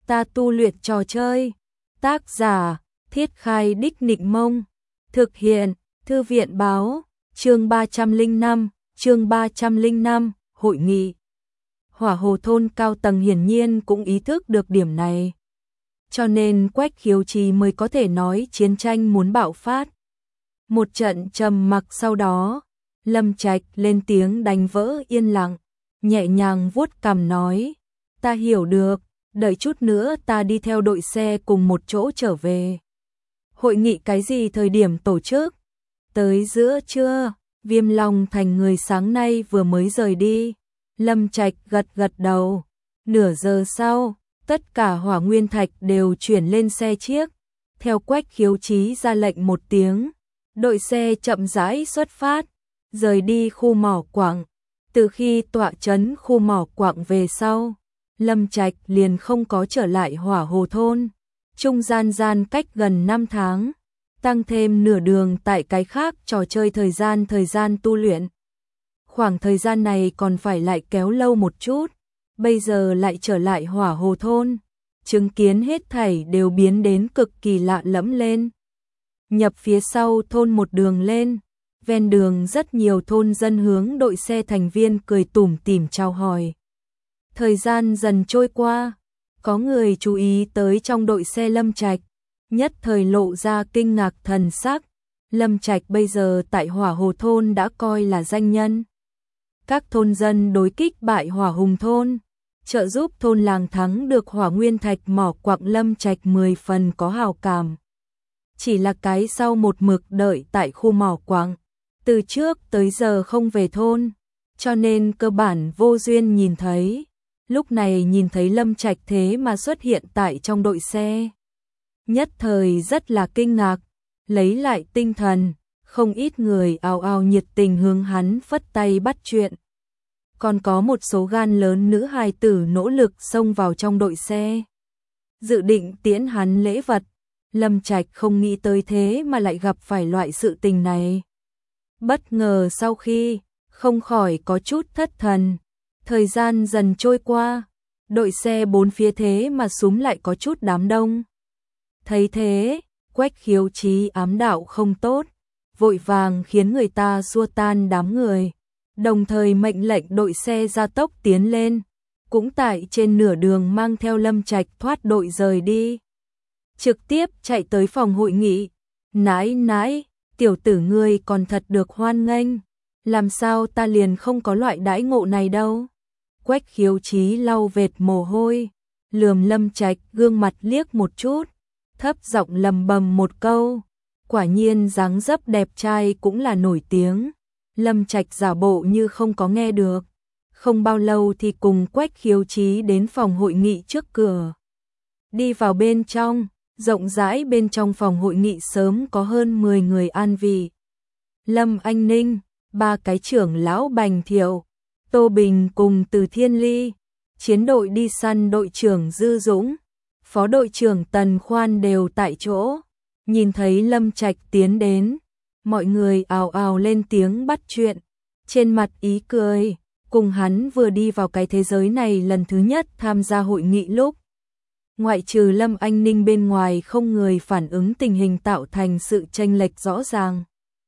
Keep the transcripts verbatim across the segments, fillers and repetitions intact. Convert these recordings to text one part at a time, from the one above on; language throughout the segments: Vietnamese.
ta tu luyện trò chơi. Tác giả, Thiết Khai Đích Nịnh Mông. Thực hiện, Thư viện Báo. Chương ba trăm lẻ năm, chương ba trăm lẻ năm, hội nghị. Hỏa Hồ thôn cao tầng hiển nhiên cũng ý thức được điểm này. Cho nên Quách Khiếu Trì mới có thể nói chiến tranh muốn bạo phát. Một trận trầm mặc sau đó, Lâm Trạch lên tiếng đánh vỡ yên lặng, nhẹ nhàng vuốt cằm nói, ta hiểu được, đợi chút nữa ta đi theo đội xe cùng một chỗ trở về. Hội nghị cái gì thời điểm tổ chức? Tới giữa trưa, Viêm Long Thành người sáng nay vừa mới rời đi. Lâm Trạch gật gật đầu. Nửa giờ sau, tất cả hỏa nguyên thạch đều chuyển lên xe chiếc. Theo Quách Khiếu Chí ra lệnh một tiếng, đội xe chậm rãi xuất phát, rời đi khu mỏ quặng. Từ khi tọa trấn khu mỏ quặng về sau, Lâm Trạch liền không có trở lại Hỏa Hồ thôn. Trung gian gian cách gần năm tháng, tăng thêm nửa đường tại cái khác trò chơi thời gian thời gian tu luyện. Khoảng thời gian này còn phải lại kéo lâu một chút, bây giờ lại trở lại Hỏa Hồ thôn, chứng kiến hết thảy đều biến đến cực kỳ lạ lẫm lên. Nhập phía sau thôn một đường lên, ven đường rất nhiều thôn dân hướng đội xe thành viên cười tủm tỉm chào hỏi. Thời gian dần trôi qua, có người chú ý tới trong đội xe Lâm Trạch, nhất thời lộ ra kinh ngạc thần sắc. Lâm Trạch bây giờ tại Hỏa Hồ thôn đã coi là danh nhân. Các thôn dân đối kích bại Hỏa Hùng thôn, trợ giúp thôn làng thắng được hỏa nguyên thạch mỏ quặng, Lâm Trạch mười phần có hào cảm. Chỉ là cái sau một mực đợi tại khu mỏ quặng, từ trước tới giờ không về thôn, cho nên cơ bản vô duyên nhìn thấy. Lúc này nhìn thấy Lâm Trạch thế mà xuất hiện tại trong đội xe, nhất thời rất là kinh ngạc, lấy lại tinh thần, không ít người ào ào nhiệt tình hướng hắn phất tay bắt chuyện. Còn có một số gan lớn nữ hài tử nỗ lực xông vào trong đội xe, dự định tiễn hắn lễ vật. Lâm Trạch không nghĩ tới thế mà lại gặp phải loại sự tình này. Bất ngờ sau khi, không khỏi có chút thất thần. Thời gian dần trôi qua, đội xe bốn phía thế mà súm lại có chút đám đông. Thấy thế, Quách Khiếu Chí ám đạo không tốt, vội vàng khiến người ta xua tan đám người, đồng thời mệnh lệnh đội xe gia tốc tiến lên, cũng tại trên nửa đường mang theo Lâm Trạch thoát đội rời đi. Trực tiếp chạy tới phòng hội nghị, nãi nãi, tiểu tử ngươi còn thật được hoan nghênh, làm sao ta liền không có loại đãi ngộ này đâu. Quách Khiếu Chí lau vệt mồ hôi, lườm Lâm Trạch gương mặt liếc một chút, thấp giọng lầm bầm một câu, quả nhiên dáng dấp đẹp trai cũng là nổi tiếng. Lâm Trạch giả bộ như không có nghe được, không bao lâu thì cùng Quách Khiếu Chí đến phòng hội nghị trước cửa. Đi vào bên trong, rộng rãi bên trong phòng hội nghị sớm có hơn mười người an vị. Lâm Anh Ninh, ba cái trưởng lão Bành Thiệu, Tô Bình cùng Từ Thiên Ly, chiến đội đi săn đội trưởng Dư Dũng, phó đội trưởng Tần Khoan đều tại chỗ. Nhìn thấy Lâm Trạch tiến đến, mọi người ào ào lên tiếng bắt chuyện, trên mặt ý cười, cùng hắn vừa đi vào cái thế giới này lần thứ nhất tham gia hội nghị lúc. Ngoại trừ Lâm Anh Ninh bên ngoài không người phản ứng tình hình tạo thành sự chênh lệch rõ ràng.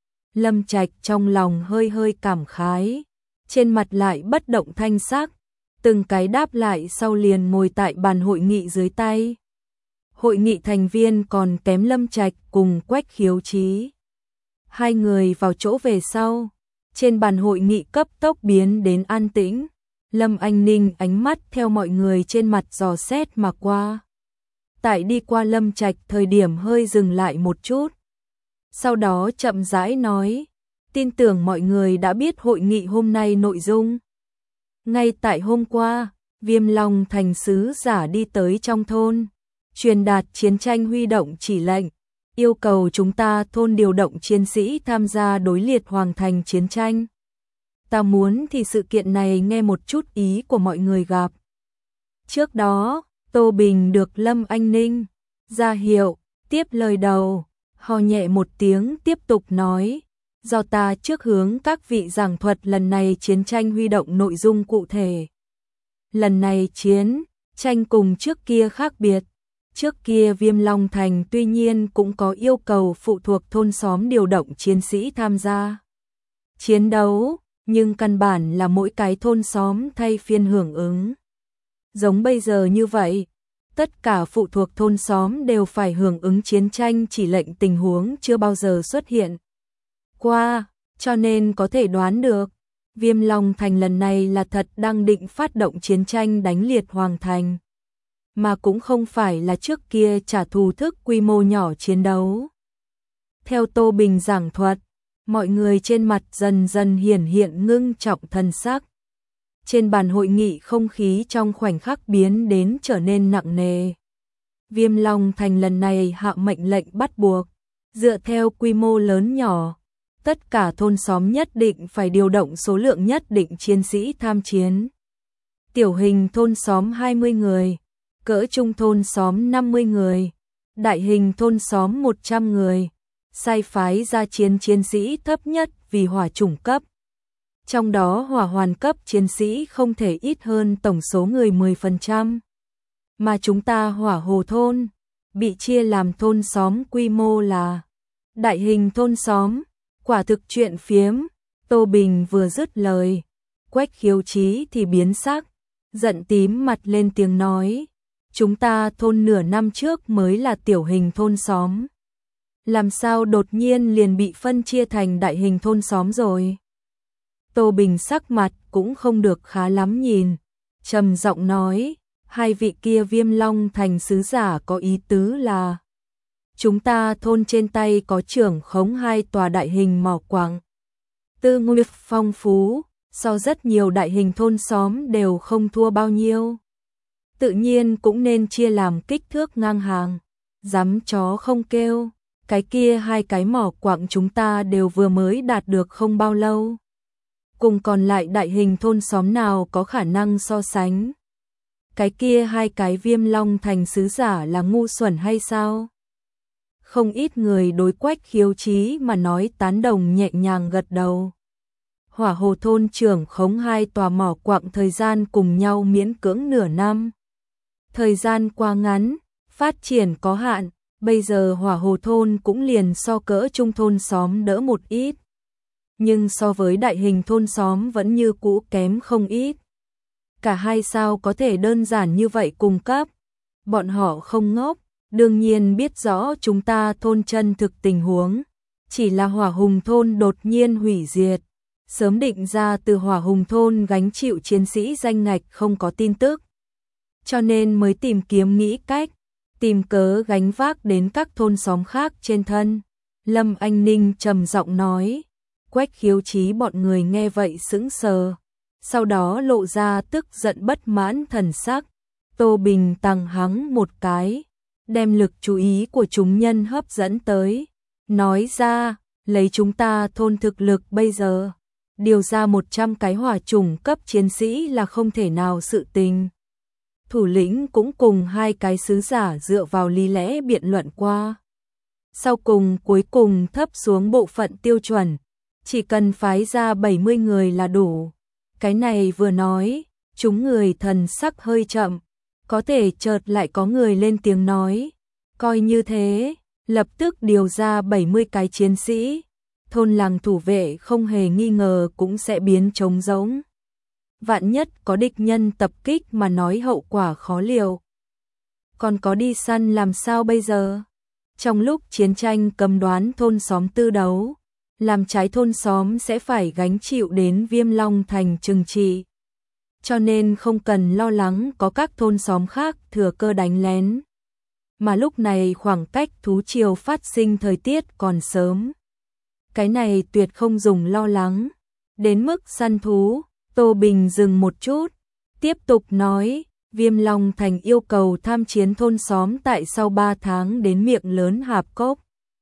Lâm Trạch trong lòng hơi hơi cảm khái, trên mặt lại bất động thanh sắc, từng cái đáp lại sau liền ngồi tại bàn hội nghị dưới tay. Hội nghị thành viên còn kém Lâm Trạch cùng Quách Khiếu Chí. Hai người vào chỗ về sau, trên bàn hội nghị cấp tốc biến đến an tĩnh. Lâm Anh Ninh ánh mắt theo mọi người trên mặt dò xét mà qua. Tại đi qua Lâm Trạch thời điểm hơi dừng lại một chút. Sau đó chậm rãi nói, tin tưởng mọi người đã biết hội nghị hôm nay nội dung. Ngay tại hôm qua, Viêm Long Thành sứ giả đi tới trong thôn, truyền đạt chiến tranh huy động chỉ lệnh, yêu cầu chúng ta thôn điều động chiến sĩ tham gia đối liệt hoàng thành chiến tranh. Ta muốn thì sự kiện này nghe một chút ý của mọi người gặp. Trước đó, Tô Bình được Lâm Anh Ninh ra hiệu, tiếp lời đầu, ho nhẹ một tiếng tiếp tục nói, do ta trước hướng các vị giảng thuật lần này chiến tranh huy động nội dung cụ thể. Lần này chiến, tranh cùng trước kia khác biệt. Trước kia Viêm Long Thành tuy nhiên cũng có yêu cầu phụ thuộc thôn xóm điều động chiến sĩ tham gia chiến đấu, nhưng căn bản là mỗi cái thôn xóm thay phiên hưởng ứng. Giống bây giờ như vậy, tất cả phụ thuộc thôn xóm đều phải hưởng ứng chiến tranh chỉ lệnh tình huống chưa bao giờ xuất hiện qua, cho nên có thể đoán được, Viêm Long Thành lần này là thật đang định phát động chiến tranh đánh liệt Hoàng Thành, mà cũng không phải là trước kia trả thù thức quy mô nhỏ chiến đấu. Theo Tô Bình giảng thuật, mọi người trên mặt dần dần hiển hiện ngưng trọng thần sắc. Trên bàn hội nghị không khí trong khoảnh khắc biến đến trở nên nặng nề. Viêm Long Thành lần này hạ mệnh lệnh bắt buộc, dựa theo quy mô lớn nhỏ, tất cả thôn xóm nhất định phải điều động số lượng nhất định chiến sĩ tham chiến. Tiểu hình thôn xóm hai mươi người, cỡ trung thôn xóm năm mươi người, đại hình thôn xóm một trăm người, sai phái ra chiến chiến sĩ thấp nhất vì hỏa chủng cấp. Trong đó hỏa hoàn cấp chiến sĩ không thể ít hơn tổng số người mười phần trăm. Mà chúng ta hỏa hồ thôn, bị chia làm thôn xóm quy mô là đại hình thôn xóm, quả thực chuyện phiếm. Tô Bình vừa dứt lời, Quách Khiếu Chí thì biến sắc, giận tím mặt lên tiếng nói, chúng ta thôn nửa năm trước mới là tiểu hình thôn xóm. Làm sao đột nhiên liền bị phân chia thành đại hình thôn xóm rồi? Tô Bình sắc mặt cũng không được khá lắm nhìn, trầm giọng nói, hai vị kia Viêm Long Thành sứ giả có ý tứ là chúng ta thôn trên tay có trưởng khống hai tòa đại hình mỏ quặng, tư nguyên phong phú, so rất nhiều đại hình thôn xóm đều không thua bao nhiêu. Tự nhiên cũng nên chia làm kích thước ngang hàng, dám chó không kêu, cái kia hai cái mỏ quặng chúng ta đều vừa mới đạt được không bao lâu. Cùng còn lại đại hình thôn xóm nào có khả năng so sánh. Cái kia hai cái Viêm Long Thành sứ giả là ngu xuẩn hay sao? Không ít người đối Quách Khiếu Chí mà nói tán đồng nhẹ nhàng gật đầu. Hỏa hồ thôn trưởng khống hai tòa mỏ quặng thời gian cùng nhau miễn cưỡng nửa năm. Thời gian quá ngắn, phát triển có hạn, bây giờ hỏa hồ thôn cũng liền so cỡ trung thôn xóm đỡ một ít. Nhưng so với đại hình thôn xóm vẫn như cũ kém không ít. Cả hai sao có thể đơn giản như vậy cung cấp. Bọn họ không ngốc, đương nhiên biết rõ chúng ta thôn chân thực tình huống. Chỉ là hỏa hùng thôn đột nhiên hủy diệt. Sớm định ra từ hỏa hùng thôn gánh chịu chiến sĩ danh ngạch không có tin tức. Cho nên mới tìm kiếm nghĩ cách, tìm cớ gánh vác đến các thôn xóm khác trên thân. Lâm Anh Ninh trầm giọng nói. Quách Khiếu Chí bọn người nghe vậy sững sờ, sau đó lộ ra tức giận bất mãn thần sắc. Tô Bình tăng hắng một cái, đem lực chú ý của chúng nhân hấp dẫn tới, nói ra, lấy chúng ta thôn thực lực bây giờ, điều ra một trăm cái hỏa chủng cấp chiến sĩ là không thể nào sự tình. Thủ lĩnh cũng cùng hai cái sứ giả dựa vào lý lẽ biện luận qua. Sau cùng cuối cùng thấp xuống bộ phận tiêu chuẩn, chỉ cần phái ra bảy mươi người là đủ. Cái này vừa nói, chúng người thần sắc hơi chậm, có thể chợt lại có người lên tiếng nói, coi như thế, lập tức điều ra bảy mươi cái chiến sĩ, thôn làng thủ vệ không hề nghi ngờ cũng sẽ biến trống rỗng. Vạn nhất có địch nhân tập kích mà nói hậu quả khó liệu. Còn có đi săn làm sao bây giờ? Trong lúc chiến tranh cầm đoán thôn xóm tư đấu, làm trái thôn xóm sẽ phải gánh chịu đến Viêm Long Thành trừng trị. Cho nên không cần lo lắng có các thôn xóm khác thừa cơ đánh lén. Mà lúc này khoảng cách thú triều phát sinh thời tiết còn sớm. Cái này tuyệt không dùng lo lắng. Đến mức săn thú, Tô Bình dừng một chút, tiếp tục nói, Viêm Long Thành yêu cầu tham chiến thôn xóm tại sau ba tháng đến miệng lớn Hạp Cốc.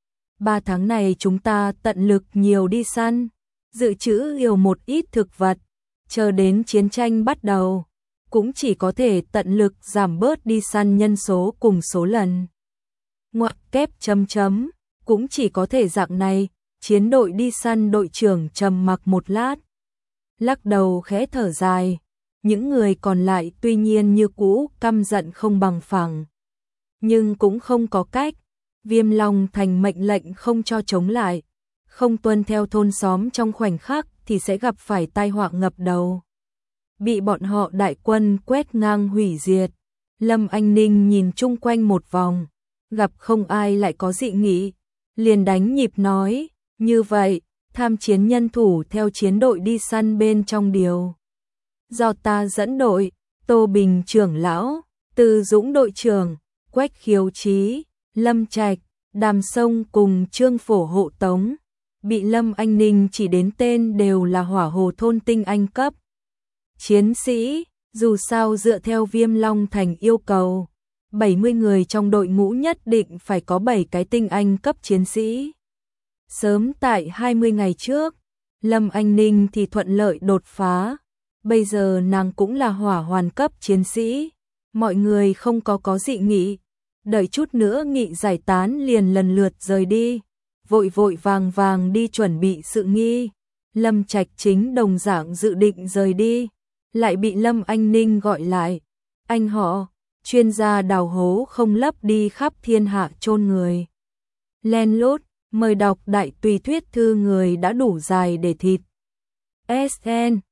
Ba tháng này chúng ta tận lực nhiều đi săn, dự trữ nhiều một ít thực vật, chờ đến chiến tranh bắt đầu, cũng chỉ có thể tận lực giảm bớt đi săn nhân số cùng số lần. Ngoặc kép chấm chấm, cũng chỉ có thể dạng này, chiến đội đi săn đội trưởng trầm mặc một lát. Lắc đầu khẽ thở dài, những người còn lại tuy nhiên như cũ căm giận không bằng phẳng. Nhưng cũng không có cách, Viêm Long Thành mệnh lệnh không cho chống lại, không tuân theo thôn xóm trong khoảnh khắc thì sẽ gặp phải tai họa ngập đầu. Bị bọn họ đại quân quét ngang hủy diệt. Lâm Anh Ninh nhìn chung quanh một vòng, gặp không ai lại có dị nghị, liền đánh nhịp nói, như vậy, tham chiến nhân thủ theo chiến đội đi săn bên trong điều. Do ta dẫn đội, Tô Bình trưởng lão, Từ Dũng đội trưởng, Quách Khiếu Chí, Lâm Trạch, Đàm Sông cùng Trương Phổ hộ tống. Bị Lâm Anh Ninh chỉ đến tên đều là hỏa hồ thôn tinh anh cấp. Chiến sĩ, dù sao dựa theo Viêm Long Thành yêu cầu, bảy mươi người trong đội ngũ nhất định phải có bảy cái tinh anh cấp chiến sĩ. Sớm tại hai mươi ngày trước, Lâm Anh Ninh thì thuận lợi đột phá, bây giờ nàng cũng là hỏa hoàn cấp chiến sĩ, mọi người không có có dị nghị, đợi chút nữa nghị giải tán liền lần lượt rời đi, vội vội vàng vàng đi chuẩn bị sự nghi. Lâm Trạch chính đồng dạng dự định rời đi, lại bị Lâm Anh Ninh gọi lại. Anh họ, chuyên gia đào hố không lấp đi khắp thiên hạ chôn người. Len lút, mời đọc đại tùy thuyết thư người đã đủ dài để thịt. ét en